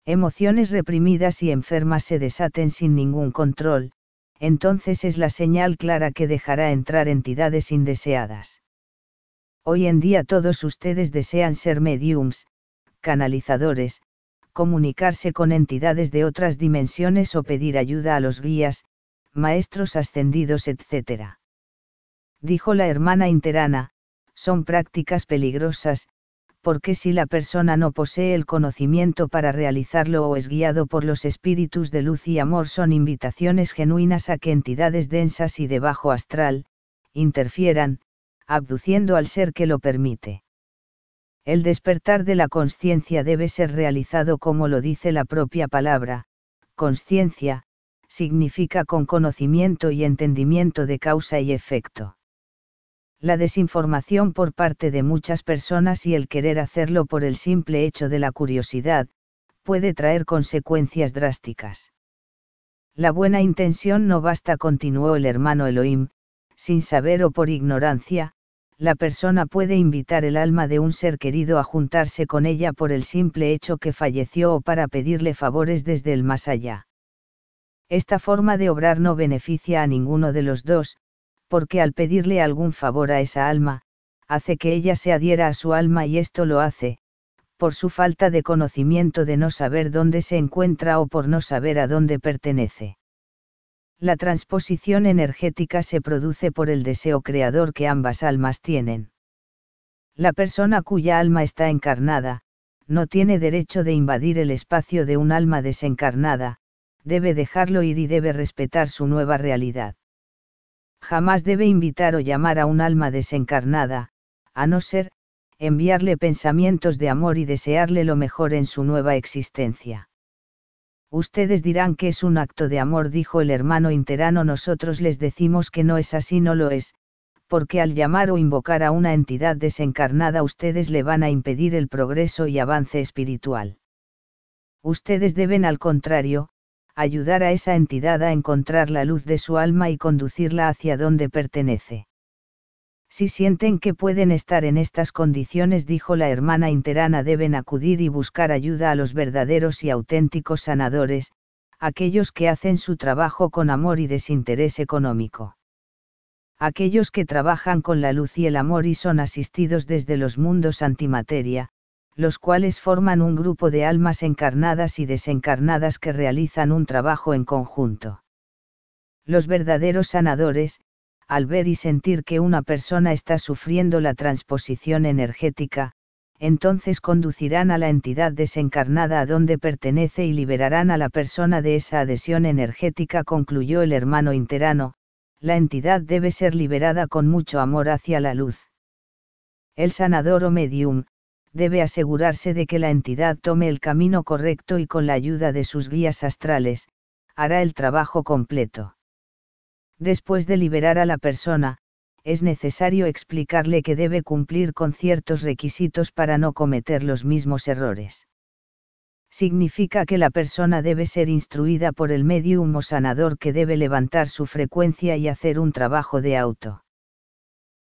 emociones reprimidas y enfermas se desaten sin ningún control, entonces es la señal clara que dejará entrar entidades indeseadas. Hoy en día todos ustedes desean ser mediums, canalizadores, comunicarse con entidades de otras dimensiones o pedir ayuda a los guías, maestros ascendidos, etc. Dijo la hermana Interana, son prácticas peligrosas, porque si la persona no posee el conocimiento para realizarlo o es guiado por los espíritus de luz y amor, son invitaciones genuinas a que entidades densas y de bajo astral, interfieran, abduciendo al ser que lo permite. El despertar de la consciencia debe ser realizado como lo dice la propia palabra, consciencia, significa con conocimiento y entendimiento de causa y efecto. La desinformación por parte de muchas personas y el querer hacerlo por el simple hecho de la curiosidad, puede traer consecuencias drásticas. La buena intención no basta, continuó el hermano Elohim, sin saber o por ignorancia, la persona puede invitar el alma de un ser querido a juntarse con ella por el simple hecho que falleció o para pedirle favores desde el más allá. Esta forma de obrar no beneficia a ninguno de los dos, porque al pedirle algún favor a esa alma, hace que ella se adhiera a su alma y esto lo hace, por su falta de conocimiento de no saber dónde se encuentra o por no saber a dónde pertenece. La transposición energética se produce por el deseo creador que ambas almas tienen. La persona cuya alma está encarnada, no tiene derecho de invadir el espacio de un alma desencarnada, debe dejarlo ir y debe respetar su nueva realidad. Jamás debe invitar o llamar a un alma desencarnada, a no ser, enviarle pensamientos de amor y desearle lo mejor en su nueva existencia. Ustedes dirán que es un acto de amor, dijo el hermano Interano. Nosotros les decimos que no es así, no lo es, porque al llamar o invocar a una entidad desencarnada ustedes le van a impedir el progreso y avance espiritual. Ustedes deben, al contrario, ayudar a esa entidad a encontrar la luz de su alma y conducirla hacia donde pertenece. Si sienten que pueden estar en estas condiciones, dijo la hermana Interana, deben acudir y buscar ayuda a los verdaderos y auténticos sanadores, aquellos que hacen su trabajo con amor y desinterés económico. Aquellos que trabajan con la luz y el amor y son asistidos desde los mundos antimateria, los cuales forman un grupo de almas encarnadas y desencarnadas que realizan un trabajo en conjunto. Los verdaderos sanadores, al ver y sentir que una persona está sufriendo la transposición energética, entonces conducirán a la entidad desencarnada a donde pertenece y liberarán a la persona de esa adhesión energética, concluyó el hermano Interano. La entidad debe ser liberada con mucho amor hacia la luz. El sanador o medium debe asegurarse de que la entidad tome el camino correcto y con la ayuda de sus guías astrales, hará el trabajo completo. Después de liberar a la persona, es necesario explicarle que debe cumplir con ciertos requisitos para no cometer los mismos errores. Significa que la persona debe ser instruida por el medium o sanador, que debe levantar su frecuencia y hacer un trabajo de auto